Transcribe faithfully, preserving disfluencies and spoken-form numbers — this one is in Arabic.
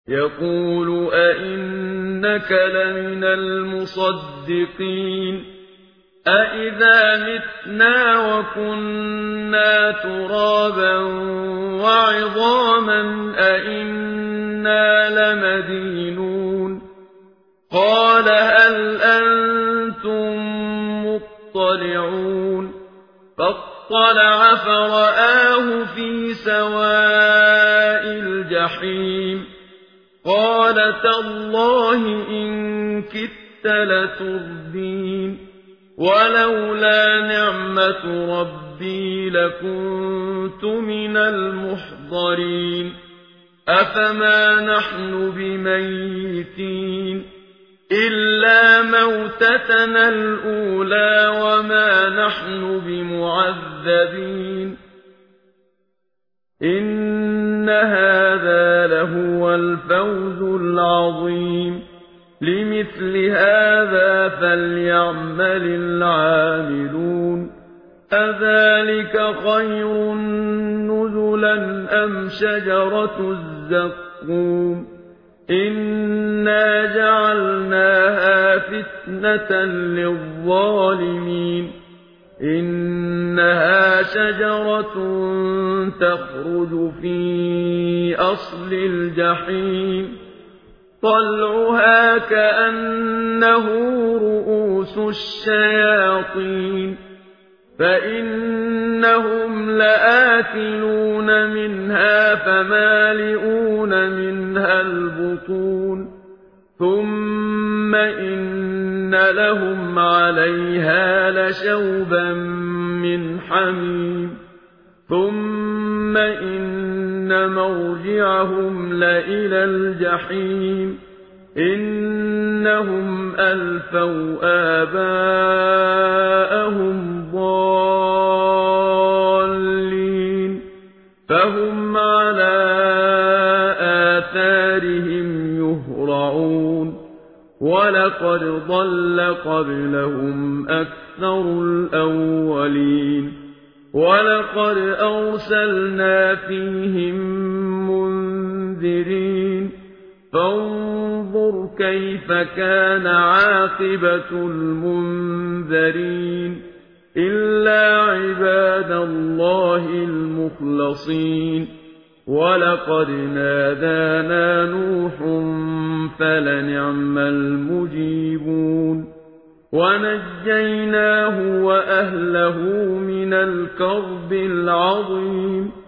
يقول أئنك لمن المصدقين أئذا متنا وكنا ترابا وعظاما أئنا لمدينون قال هل أنتم مطلعون فاطلع فرآه في سواء الجحيم قال تالله إن كدت لتردين ولولا نعمة ربي لكنت من المحضرين أفما نحن بميتين إلا موتتنا الأولى وما نحن بمعذبين إن هذا لهو الفوز العظيم لمثل هذا فليعمل العاملون أذلك خير نزلا أم شجرة الزقوم إنا جعلناها فتنة للظالمين إنها شجرة تخرج في أصل الجحيم طلعها كأنه رؤوس الشياطين فإنهم لآكلون منها فمالئون منها البطون ثم إن لهم عليها لشوبا من حميم ثم إن مرجعهم لإلى الجحيم إنهم ألفوا آباءهم ضالين فهم على آثارهم يهرعون ولقد ضل قبلهم أكثر الأولين ولقد أرسلنا فيهم منذرين فانظر كيف كان عاقبة المنذرين إلا عباد الله المخلصين ولقد نادانا نوح فلنعم المجيبون ونجيناه وأهله من الكرب العظيم